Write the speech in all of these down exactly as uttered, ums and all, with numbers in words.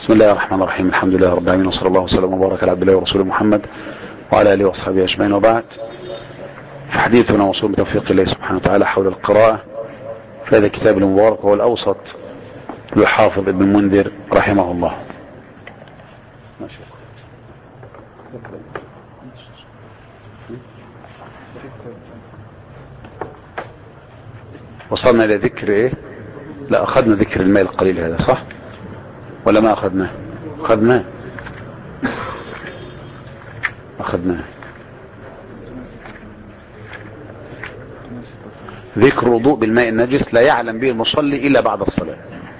بسم الله الرحمن الرحيم. الحمد لله رب العالمين، وصلى الله وسلم وبارك على عبد الله ورسوله محمد وعلى اله واصحابه اجمعين، وبعد. في حديثنا موصول بتوفيق الله سبحانه وتعالى حول القراءة في هذا الكتاب المبارك وهو الأوسط للحافظ ابن المنذر رحمه الله. وصلنا إلى ذكر إيه؟ لا، أخذنا ذكر الماء القليل هذا، صح ولا ما أخذناه؟ أخذناه أخذناه ذكر الوضوء بالماء النجس لا يعلم به المصلي إلا بعد الصلاة.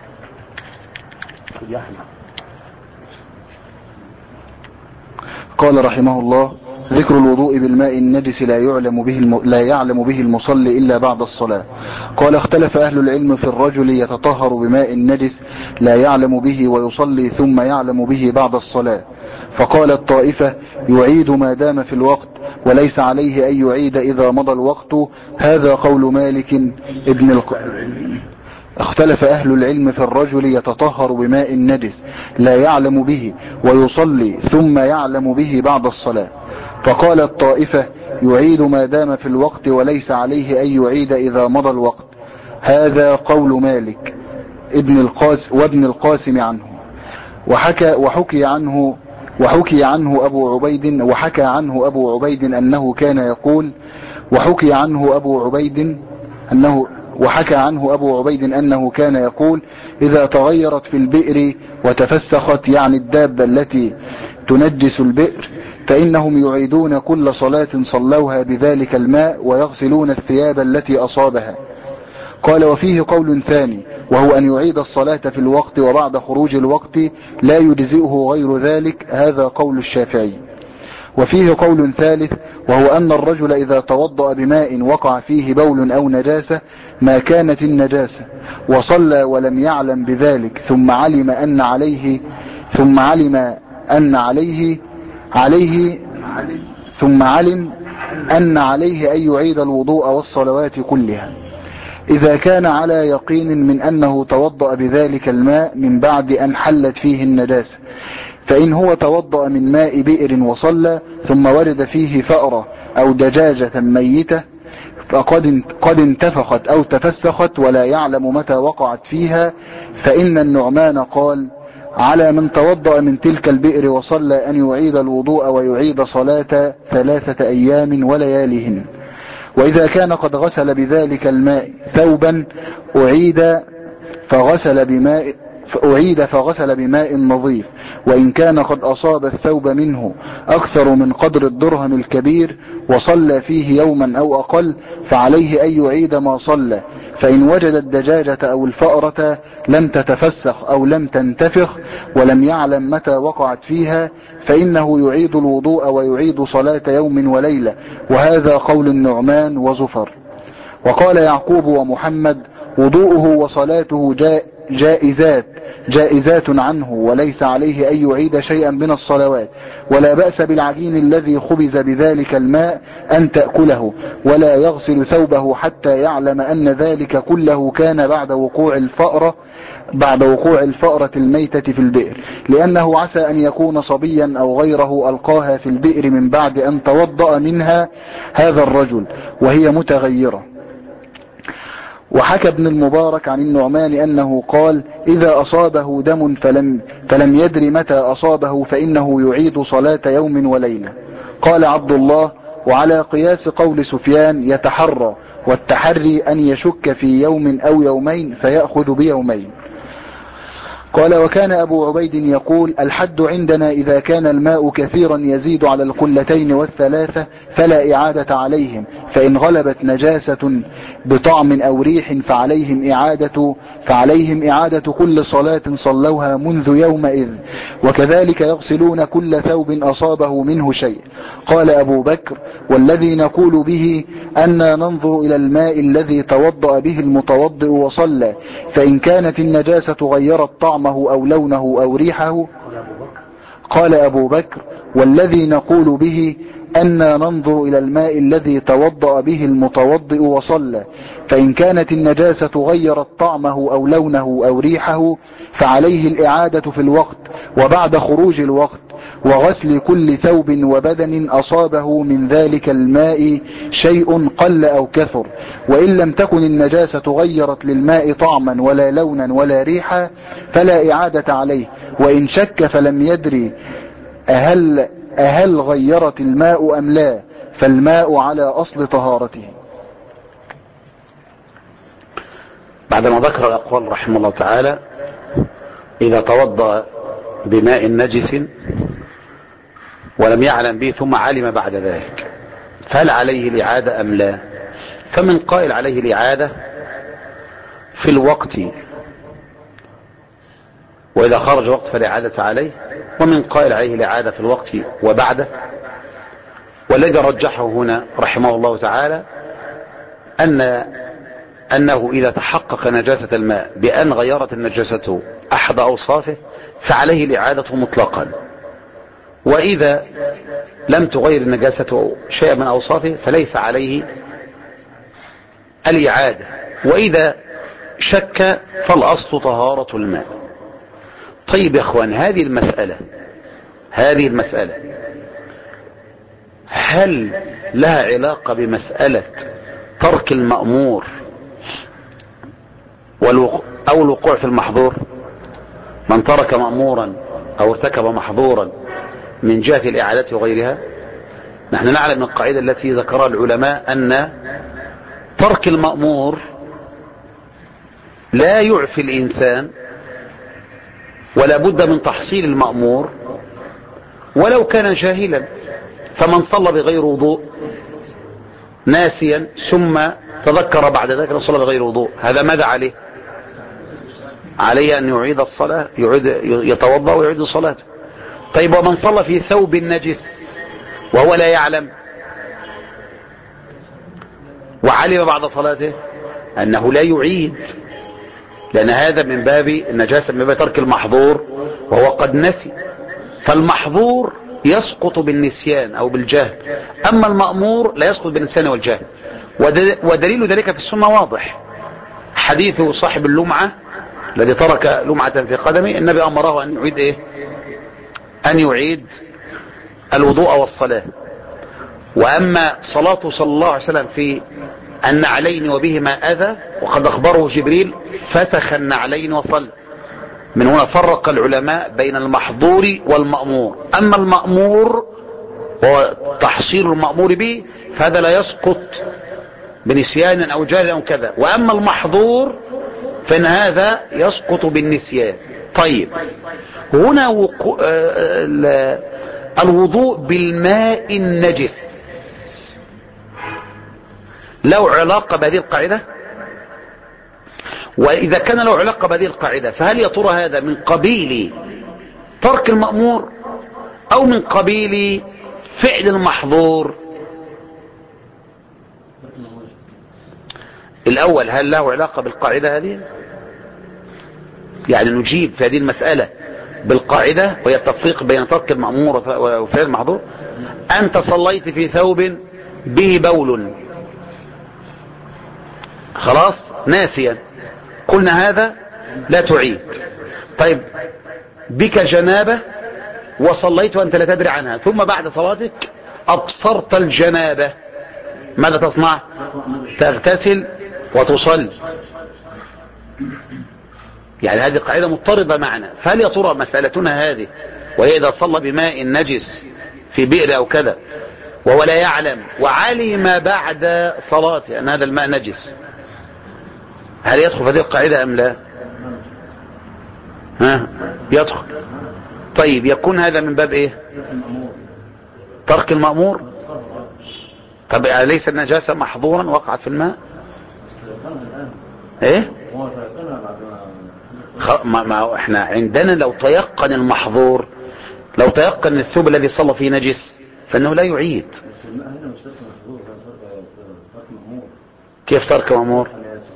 قال رحمه الله: ذكر الوضوء بالماء النجس لا يعلم به الم... لا يعلم به المصلي إلا بعد الصلاة. قال: اختلف أهل العلم في الرجل يتطهر بماء النجس لا يعلم به ويصلي ثم يعلم به بعد الصلاة. فقال الطائفة: يعيد ما دام في الوقت وليس عليه أن يعيد إذا مضى الوقت. هذا قول مالك ابن الق... اختلف أهل العلم في الرجل يتطهر بماء النجس لا يعلم به ويصلي ثم يعلم به بعد الصلاة. فقال الطائفة: يعيد ما دام في الوقت وليس عليه أن يعيد إذا مضى الوقت. هذا قول مالك ابن القاس وابن القاسم عنه. وحكى وحكي عنه وحكي عنه أبو عبيد وحكى عنه أبو عبيد أنه كان يقول وحكي عنه أبو عبيد أنه وحكى عنه أبو عبيد أنه كان يقول: إذا تغيرت في البئر وتفسخت، يعني الدابة التي تنجس البئر، فإنهم يعيدون كل صلاة صلوها بذلك الماء ويغسلون الثياب التي أصابها. قال: وفيه قول ثاني، وهو أن يعيد الصلاة في الوقت وبعد خروج الوقت لا يجزئه غير ذلك. هذا قول الشافعي. وفيه قول ثالث، وهو أن الرجل إذا توضأ بماء وقع فيه بول أو نجاسة ما كانت النجاسة وصلى ولم يعلم بذلك ثم علم أن عليه ثم علم أن عليه عليه ثم علم أن عليه أن يعيد الوضوء والصلوات كلها، إذا كان على يقين من أنه توضأ بذلك الماء من بعد أن حلت فيه النجاسة. فإن هو توضأ من ماء بئر وصلى ثم ورد فيه فأرة أو دجاجة ميتة فقد قد انتفخت أو تفسخت ولا يعلم متى وقعت فيها، فإن النعمان قال: على من توضأ من تلك البئر وصلى أن يعيد الوضوء ويعيد صلاة ثلاثة أيام ولياليهن. وإذا كان قد غسل بذلك الماء ثوبا أعيد فغسل بماء فأعيد فغسل بماء نظيف، وإن كان قد أصاب الثوب منه أكثر من قدر الدرهم الكبير وصلى فيه يوما أو أقل فعليه أن يعيد ما صلى. فإن وجد الدجاجة أو الفأرة لم تتفسخ أو لم تنتفخ ولم يعلم متى وقعت فيها فإنه يعيد الوضوء ويعيد صلاة يوم وليلة. وهذا قول النعمان وزفر. وقال يعقوب ومحمد: وضوءه وصلاته جاء جائزات جائزات عنه وليس عليه أن يعيد شيئا من الصلوات، ولا بأس بالعجين الذي خبز بذلك الماء أن تأكله، ولا يغسل ثوبه حتى يعلم أن ذلك كله كان بعد وقوع الفأرة بعد وقوع الفأرة الميتة في البئر، لأنه عسى أن يكون صبيا أو غيره ألقاها في البئر من بعد أن توضأ منها هذا الرجل وهي متغيرة. وحكى ابن المبارك عن النعمان أنه قال: إذا أصابه دم فلم, فلم يدر متى أصابه فإنه يعيد صلاة يوم وليلة. قال عبد الله: وعلى قياس قول سفيان يتحرى، والتحري أن يشك في يوم أو يومين فيأخذ بيومين. قال: وكان أبو عبيد يقول: الحد عندنا إذا كان الماء كثيرا يزيد على القلتين والثلاثة فلا إعادة عليهم، فإن غلبت نجاسة بطعم أو ريح فعليهم إعادة فعليهم إعادة كل صلاة صلوها منذ يومئذ، وكذلك يغسلون كل ثوب أصابه منه شيء. قال أبو بكر: والذي نقول به أننا ننظر إلى الماء الذي توضأ به المتوضئ وصلى، فإن كانت النجاسة غيرت طعمه أو لونه أو ريحه. قال أبو بكر: والذي نقول به أن ننظر إلى الماء الذي توضأ به المتوضئ وصلى، فإن كانت النجاسة غيرت طعمه أو لونه أو ريحه فعليه الإعادة في الوقت وبعد خروج الوقت، وغسل كل ثوب وبدن أصابه من ذلك الماء شيء قل أو كثر، وإن لم تكن النجاسة غيرت للماء طعما ولا لونا ولا ريحا فلا إعادة عليه، وإن شك فلم يدري أهل, أهل غيرت الماء أم لا فالماء على أصل طهارته. بعدما ذكر الأقوال رحمه الله تعالى إذا توضأ بماء نجس ولم يعلم به ثم علم بعد ذلك فهل عليه الإعادة أم لا؟ فمن قائل عليه الإعادة في الوقت وإذا خرج وقت فالإعادة عليه، ومن قائل عليه الإعادة في الوقت وبعده. والذي رجحه هنا رحمه الله تعالى أن أنه إذا تحقق نجاسة الماء بأن غيرت النجاسة أحد أوصافه فعليه الإعادة مطلقا، وإذا لم تغير النجاسة شيئا من أوصافه فليس عليه الإعادة، وإذا شك فالأصل طهارة الماء. طيب يا أخوان، هذه المسألة هذه المسألة هل لها علاقة بمسألة ترك المأمور أو الوقوع في المحظور؟ من ترك مأمورا أو ارتكب محظورا من جهة الإعادة وغيرها. نحن نعلم من القاعدة التي ذكرها العلماء أن ترك المأمور لا يعفي الإنسان ولا بد من تحصيل المأمور ولو كان جاهلا. فمن صلى بغير وضوء ناسيا ثم تذكر بعد ذلك أن صلى بغير وضوء، هذا ماذا عليه؟ عليه أن يعيد الصلاة، يعيد يتوضأ ويعيد الصلاة. طيب ومن صلى في ثوب نجس وهو لا يعلم وعلم بعد صلاته أنه لا يعيد، لأن هذا من باب النجاسة، من باب ترك المحظور وهو قد نسي. فالمحظور يسقط بالنسيان أو بالجهل، أما المأمور لا يسقط بالنسيان والجهل. ودليل ذلك في السنة واضح، حديث صاحب اللمعة الذي ترك لمعة في قدمه، النبي أمره أن يعيد إيه؟ أن يعيد الوضوء والصلاة. وأما صلاته صلى الله عليه وسلم في النعلين وبهما أذى وقد أخبره جبريل فسخ النعلين وصلى. من هنا فرق العلماء بين المحظور والمأمور. أما المأمور وتحصيل المأمور به فهذا لا يسقط بنسيان أو جهل أو كذا، وأما المحظور فإن هذا يسقط بالنسيان. طيب هنا وقو... الوضوء بالماء النجس له علاقة بهذه القاعدة؟ وإذا كان له علاقة بهذه القاعدة فهل يا ترى هذا من قبيل ترك المأمور أو من قبيل فعل المحظور؟ الأول، هل له علاقة بالقاعدة هذه؟ يعني نجيب في هذه المسألة بالقاعدة وهي التفريق بين ترك المأمور وفعل المحظور. أنت صليت في ثوب به بول خلاص ناسيا، قلنا هذا لا تعيد. طيب بك جنابة وصليت وأنت لا تدري عنها، ثم بعد صلاتك أبصرت الجنابة، ماذا تصنع؟ تغتسل وتصلي. يعني هذه قاعدة مضطردة معنا. فهل يا ترى مسألتنا هذه وهي إذا صلى بماء نجس في بئر أو كذا وهو لا يعلم وعلم بعد صلاته أن هذا الماء نجس، هل يدخل في هذه القاعدة أم لا؟ ها يدخل. طيب يكون هذا من باب إيه؟ ترك المأمور. طب أليس النجاسة محظورا وقعت في الماء؟ إيه؟ ما, ما احنا عندنا لو تيقن المحظور، لو تيقن الثوب الذي صلى فيه نجس فانه لا يعيد. كيف ترك مأمور؟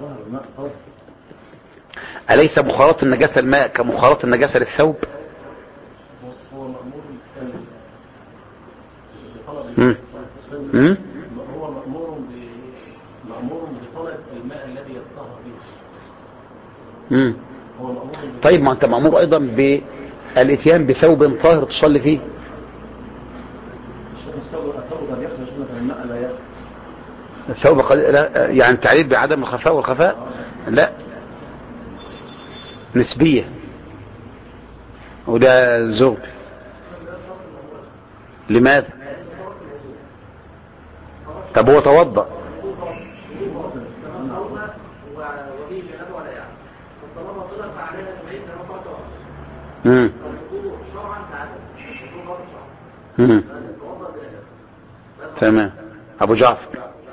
أليس مخالطة النجاسة الماء كمخالطة النجاسة للثوب؟ مم. مم. هو مأمور مأمور بطلب الماء الذي يطهر به. مم. طيب ما انت مأمور ايضا بالاتيان بثوب طاهر تصلي فيه. الثوب قد... لا يعني تعريف بعدم الخفاء والخفاء لا نسبية، وده زوج. لماذا؟ طب هو توضأ امم امم تمام. ابو جعفر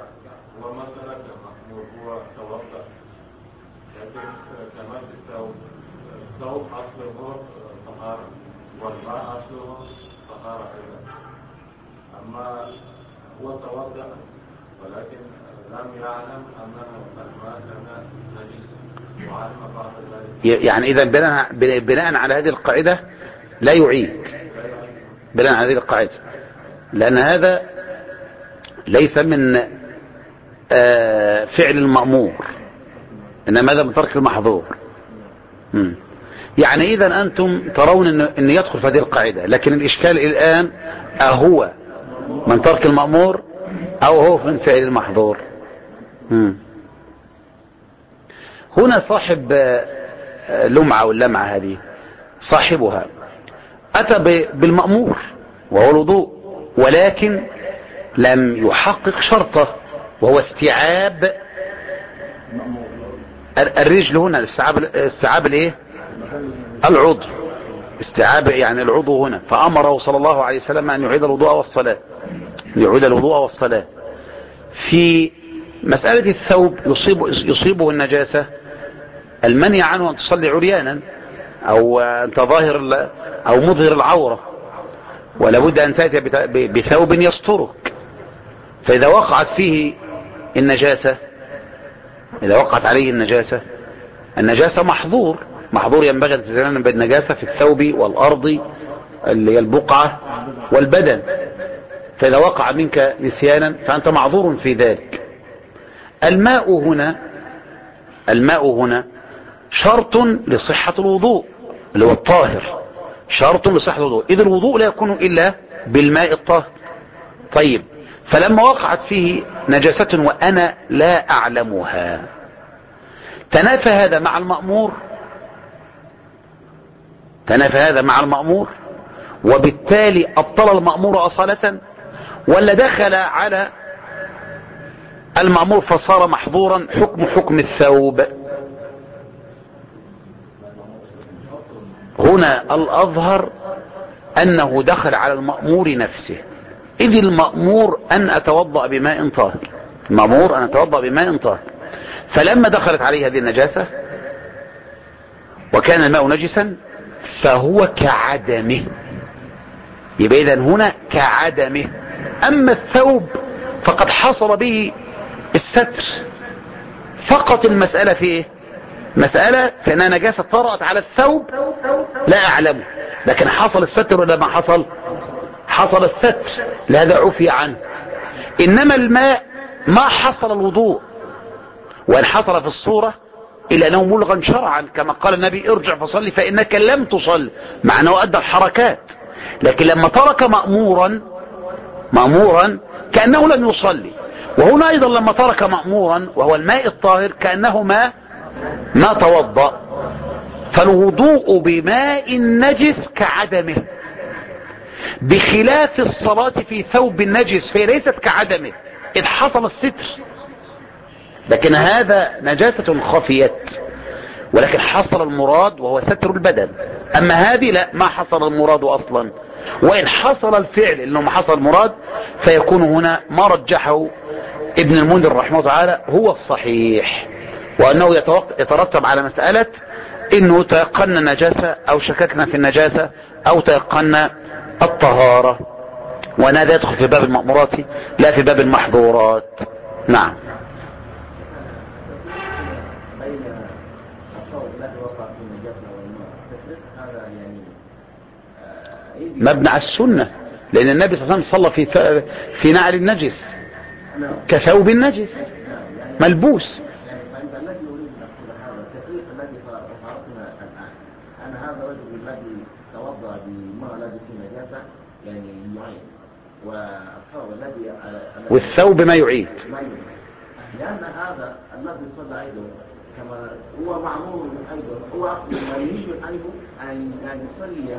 الثوب أصله طهارة والماء أصله طهارة أيضا، أما هو توضأ ولكن لم يعلم أنه الماء كان نجس وعلم بعد ذلك. يعني إذا بناء بناء على هذه القاعدة لا يعيد، بناء على هذه القاعدة، لأن هذا ليس من فعل المأمور، إنما هذا من ترك المحظور. مم. يعني إذا أنتم ترون إن, إن يدخل في هذه القاعدة، لكن الإشكال الآن أهو من ترك المأمور أو هو من فعل المحظور. مم. هنا صاحب لمعة واللمعة هذه صاحبها أتى بالمأمور وهو الوضوء، ولكن لم يحقق شرطه وهو استيعاب الرجل. هنا استيعاب استيعاب الايه؟ العضو، استيعاب يعني العضو هنا. فأمره صلى الله عليه وسلم أن يعيد الوضوء والصلاة، يعيد الوضوء والصلاة. في مسألة الثوب يصيب يصيبه النجاسة، المنع عنه أن تصلي عريانا أو أنت ظاهر أو مظهر العورة، ولا بد أن تأتي بثوب يسترك. فإذا وقعت فيه النجاسة، إذا وقعت عليه النجاسة، النجاسة محظور، محظور ينبغي التزام بالنجاسة في الثوب والأرض اللي هي البقعة والبدن. فإذا وقع منك نسيانا فأنت معذور في ذلك. الماء هنا الماء هنا شرط لصحة الوضوء، اللي هو الطاهر، شرط لصحة الوضوء، إذ الوضوء لا يكون إلا بالماء الطاهر. طيب فلما وقعت فيه نجاسة وأنا لا أعلمها، تنافى هذا مع المأمور، تنافى هذا مع المأمور وبالتالي أبطل المأمور أصالة، ولا دخل على المأمور فصار محظورا حكم حكم الثوب؟ هنا الأظهر أنه دخل على المأمور نفسه، إذ المأمور أن أتوضأ بماء طاهر، المأمور أن أتوضأ بماء طاهر. فلما دخلت عليه هذه النجاسة وكان الماء نجسا فهو كعدمه، يبقى إذن هنا كعدمه. أما الثوب فقد حصل به الستر فقط. المسألة في إيه؟ مسألة فإنها نجاسة طرأت على الثوب لا أعلمه، لكن حصل الستر ولا ما حصل؟ حصل الستر، لهذا عفي عنه. إنما الماء ما حصل الوضوء، وإن حصل في الصورة إلا أنه ملغا شرعا، كما قال النبي ارجع فصلي فإنك لم تصل، مع أنه أدى الحركات. لكن لما ترك مأمورا مأمورا كأنه لم يصلي. وهنا أيضا لما ترك مأمورا وهو الماء الطاهر كأنه ما ما توضأ. فالوضوء بماء النجس كعدمه، بخلاف الصلاة في ثوب النجس فهي ليست كعدمه إذ حصل الستر، لكن هذا نجاسة خفيت ولكن حصل المراد وهو ستر البدن. أما هذه لا، ما حصل المراد أصلا، وإن حصل الفعل إنه ما حصل المراد فيكون هنا ما رجحه ابن المنذر رحمه الله تعالى هو الصحيح، وأنه يترتب على مسألة إنه تيقن النجاسة أو شككنا في النجاسة أو تيقن الطهارة، وأن هذا يدخل في باب المأمورات لا في باب المحظورات. نعم. مبنى على السنة، لأن النبي صلى الله عليه وسلم صلى في في نعل النجس كثوب النجس ملبوس. الذي يريد ان يقول هذا التفريق الذي فرقنا الان ان هذا الرجل الذي توضا بماء الذي فيه نجاسه يعني يعين، والثوب الذي والثوب ما يعيد، لان هذا الذي صلى ايضا كما هو معمول ايضا هو ما يريد ايضا ان ان يصلي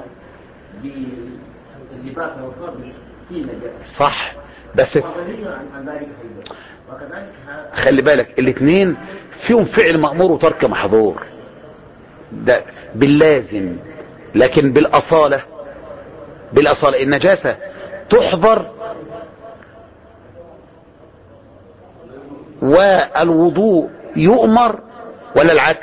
باللباس والثوب فيه نجاسه صح، بس عن ذلك ايضا. وكذلك خلي بالك الاثنين فيهم فعل مأمور وترك محظور ده باللازم، لكن بالأصالة بالأصالة النجاسة تحضر والوضوء يؤمر ولا العكس؟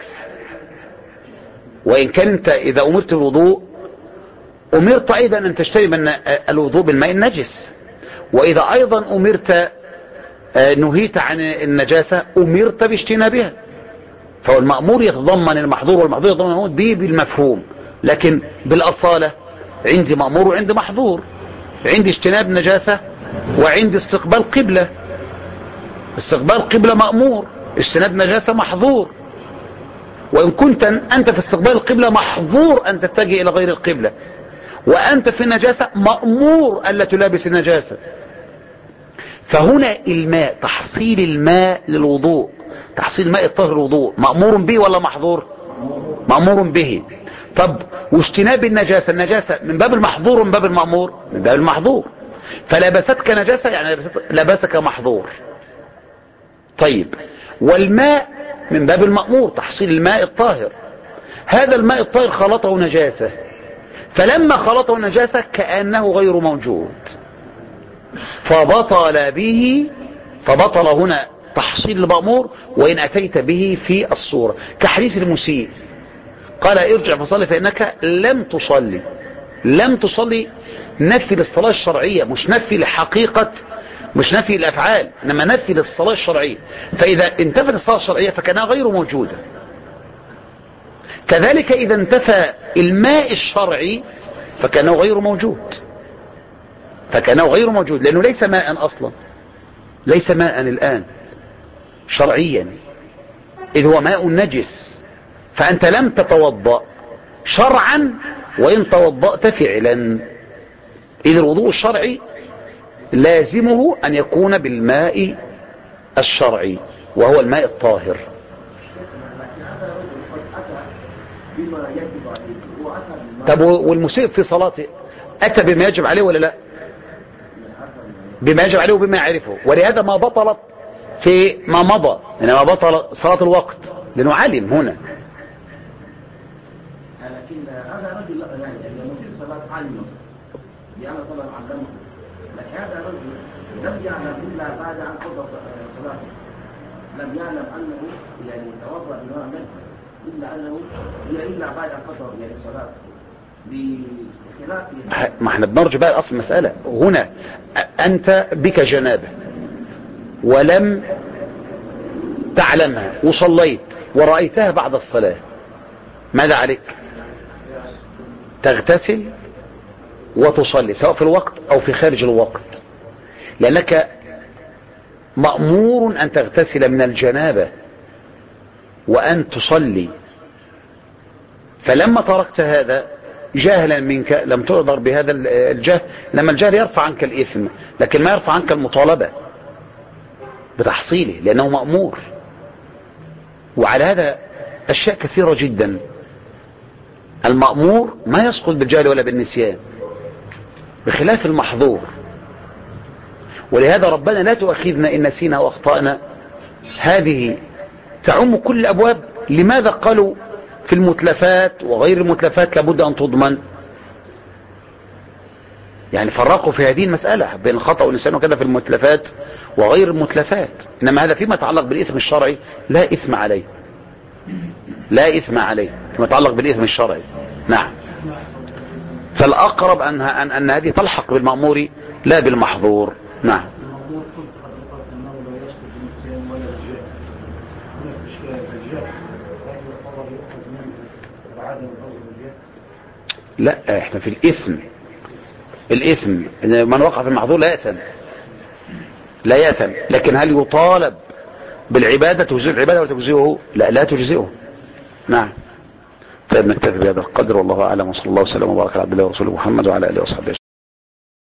وإن كان انت إذا أمرت الوضوء أمرت أيضا أن تجتنب الوضوء بالماء النجس، وإذا أيضا أمرت نهيت عن النجاسة أمرت باجتنابها. فهو المأمور يتضمن المحظور والمحظور يتضمن المأمور دي بالمفهوم، لكن بالأصالة عندي مأمور وعندي محظور، عندي اجتناب نجاسة وعندي استقبال قبلة. استقبال قبلة مأمور، اجتناب نجاسة محظور. وإن كنت أنت في استقبال القبلة محظور أن تتجه إلى غير القبلة، وأنت في النجاسة مأمور ألا تلابس النجاسة. فهنا الماء، تحصيل الماء للوضوء، تحصيل ماء الطهر للوضوء مأمور به ولا محظور؟ مأمور به. طب واجتناب النجاسة، النجاسة من باب المحظور ومن باب المأمور؟ من باب المحظور. فلبستك نجاسة يعني لبسك محظور. طيب والماء من باب المأمور، تحصيل الماء الطاهر. هذا الماء الطاهر خلطه نجاسة، فلما خلطه نجاسة كأنه غير موجود، فبطل به، فبطل هنا تحصيل المأمور وإن أتيت به في الصورة. كحديث المسيء قال ارجع فصلي فإنك لم تصلي. لم تصلي نفي للصلاة الشرعية، مش نفي لحقيقة، مش نفي الأفعال، إنما نفي للصلاة الشرعية. فإذا انتفت الصلاة الشرعية فكانها غير موجودة. كذلك إذا انتفى الماء الشرعي فكانه غير موجود، فكانه غير موجود لأنه ليس ماء أصلا، ليس ماء الآن شرعيا، إذ هو ماء نجس. فأنت لم تتوضأ شرعا وإن توضأت فعلا، إذ الوضوء الشرعي لازمه أن يكون بالماء الشرعي وهو الماء الطاهر. طب والمسيء في صلاته أتى بما يجب عليه ولا لا؟ بما يجب عليه وبما يعرفه، ولهذا ما بطلت في ما مضى، إنما بطل صلاة الوقت لأنه علم هنا. لكن هذا رجل يعني المسيء صلاة علمه لأن صلاة علمه، لكن هذا رجل لم يعلم إلا بعد أن قضى صلاته، لم يعلم أنه يعني توضأ بماء نجس إلا أنه إلا بعد أن قضى يعني صلاته. ما احنا بنرجع بقى اصل المسألة هنا. انت بك جنابة ولم تعلمها وصليت ورأيتها بعد الصلاة، ماذا عليك؟ تغتسل وتصلي سواء في الوقت او في خارج الوقت، لانك مأمور ان تغتسل من الجنابة وان تصلي. فلما تركت هذا جاهلا منك لم تقدر بهذا الجهل، لما الجهل يرفع عنك الإثم لكن ما يرفع عنك المطالبة بتحصيله لأنه مأمور. وعلى هذا أشياء كثيرة جدا المأمور ما يسقط بالجهل ولا بالنسيان بخلاف المحظور. ولهذا ربنا لا تؤاخذنا إن نسينا وأخطأنا، هذه تعم كل الأبواب. لماذا قالوا في المتلفات وغير المتلفات لابد أن تضمن؟ يعني فرقوا في هذه المسألة بين الخطأ والنسيان وكذا في المتلفات وغير المتلفات. إنما هذا فيما يتعلق بالإثم الشرعي لا إثم عليه، لا إثم عليه فيما يتعلق بالإثم الشرعي. نعم. فالأقرب أن, أن, أن هذه تلحق بالمأمور لا بالمحظور. نعم. لا احنا في الإثم الإثم، من وقع في المحظور لا يأثم لا يأثم، لكن هل يطالب بالعبادة تجزئ العبادة ولا تجزئه؟ لا لا تجزئه. نعم. طيب نكتفي بهذا القدر، والله أعلم، وصلى الله وسلم وبارك على عبد الله ورسوله محمد وعلى آله وصحبه.